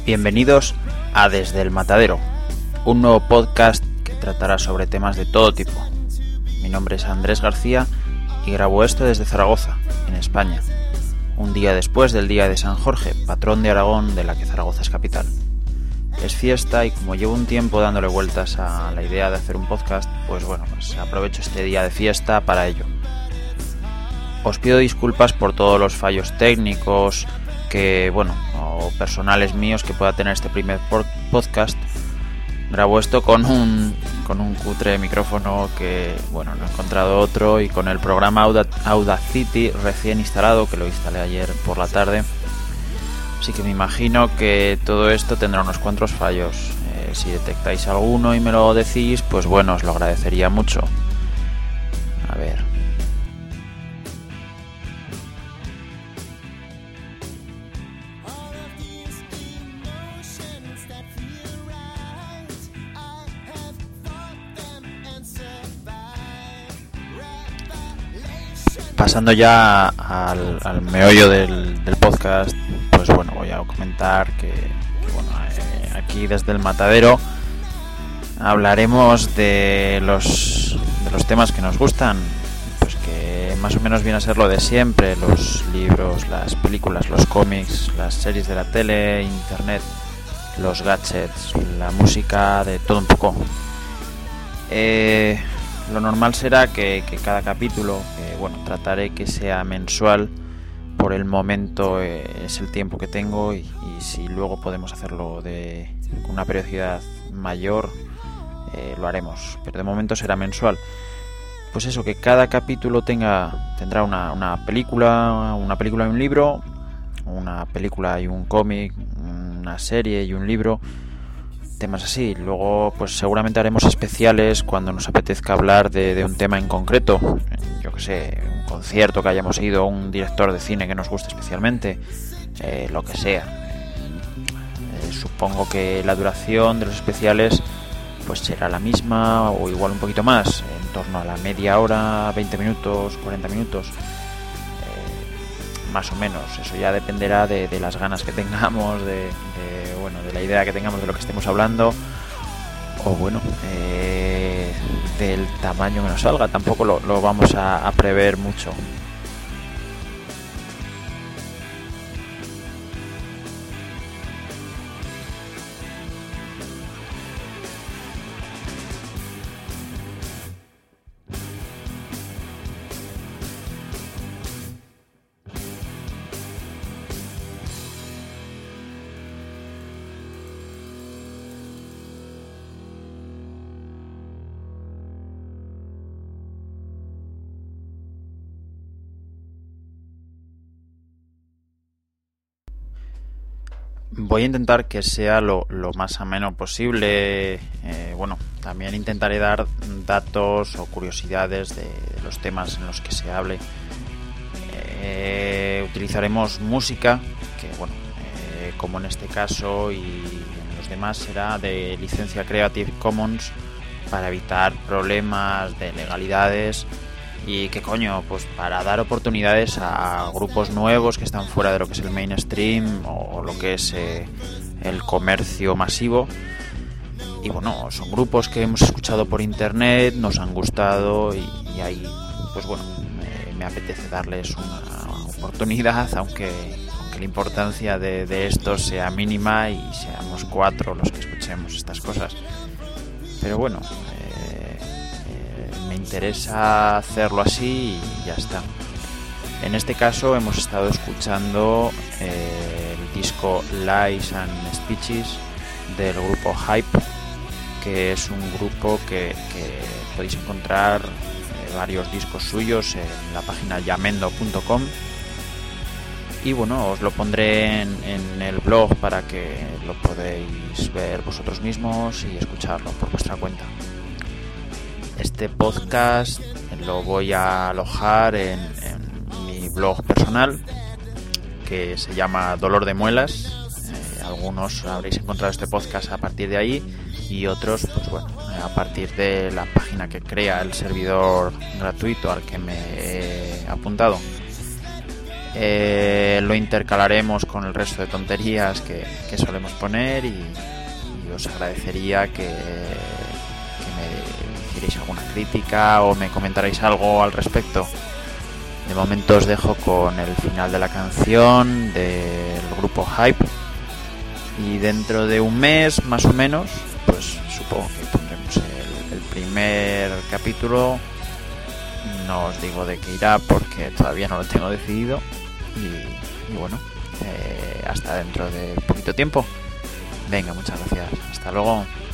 Bienvenidos a Desde el Matadero, un nuevo podcast que tratará sobre temas de todo tipo. Mi nombre es Andrés García y grabo esto desde Zaragoza, en España, un día después del día de San Jorge, patrón de Aragón, de la que Zaragoza es capital. Es fiesta y como llevo un tiempo dándole vueltas a la idea de hacer un podcast, pues aprovecho este día de fiesta para ello. Os pido disculpas por todos los fallos técnicos o personales míos que pueda tener este primer podcast. Grabo esto con un cutre micrófono que, no he encontrado otro, y con el programa Audacity recién instalado, que lo instalé ayer por la tarde. Así que me imagino que todo esto tendrá unos cuantos fallos. Si detectáis alguno y me lo decís, pues os lo agradecería mucho. A ver. Pasando ya al meollo del podcast, voy a comentar que aquí desde el Matadero hablaremos de los temas que nos gustan, pues que más o menos viene a ser lo de siempre: los libros, las películas, los cómics, las series de la tele, internet, los gadgets, la música, de todo un poco. Lo normal será que cada capítulo, trataré que sea mensual. Por el momento es el tiempo que tengo y si luego podemos hacerlo con una periodicidad mayor, lo haremos. Pero de momento será mensual. Pues eso, que cada capítulo tendrá una película y un libro, una película y un cómic, una serie y un libro. Temas así. Luego seguramente haremos especiales cuando nos apetezca hablar de un tema en concreto. Yo que sé, un concierto que hayamos ido, un director de cine que nos guste especialmente, lo que sea. Supongo que la duración de los especiales será la misma o igual un poquito más, en torno a la media hora, 20 minutos, 40 minutos, más o menos. Eso ya dependerá de las ganas que tengamos, de la idea que tengamos de lo que estemos hablando, o del tamaño que nos salga. Tampoco lo vamos a prever mucho. Voy a intentar que sea lo más ameno posible. También intentaré dar datos o curiosidades de los temas en los que se hable. Utilizaremos música que, como en este caso y en los demás, será de licencia Creative Commons para evitar problemas de legalidades. Y para dar oportunidades a grupos nuevos que están fuera de lo que es el mainstream o lo que es el comercio masivo. Y son grupos que hemos escuchado por internet, nos han gustado y ahí me apetece darles una oportunidad, aunque la importancia de esto sea mínima y seamos 4 los que escuchemos estas cosas. Pero me interesa hacerlo así y ya está. En este caso hemos estado escuchando el disco Lies and Speeches del grupo Hype, que es un grupo que podéis encontrar varios discos suyos en la página yamendo.com. Y os lo pondré en el blog para que lo podéis ver vosotros mismos y escucharlo por vuestra cuenta. Este podcast lo voy a alojar en mi blog personal, que se llama Dolor de Muelas. Algunos habréis encontrado este podcast a partir de ahí y otros a partir de la página que crea el servidor gratuito al que me he apuntado. Lo intercalaremos con el resto de tonterías que solemos poner y os agradecería que me hicierais alguna crítica o me comentarais algo al respecto. De momento os dejo con el final de la canción del grupo Hype y dentro de un mes más o menos pues supongo que pondremos el primer capítulo. No os digo de qué irá porque todavía no lo tengo decidido y bueno, hasta dentro de poquito tiempo. Venga, muchas gracias, hasta luego.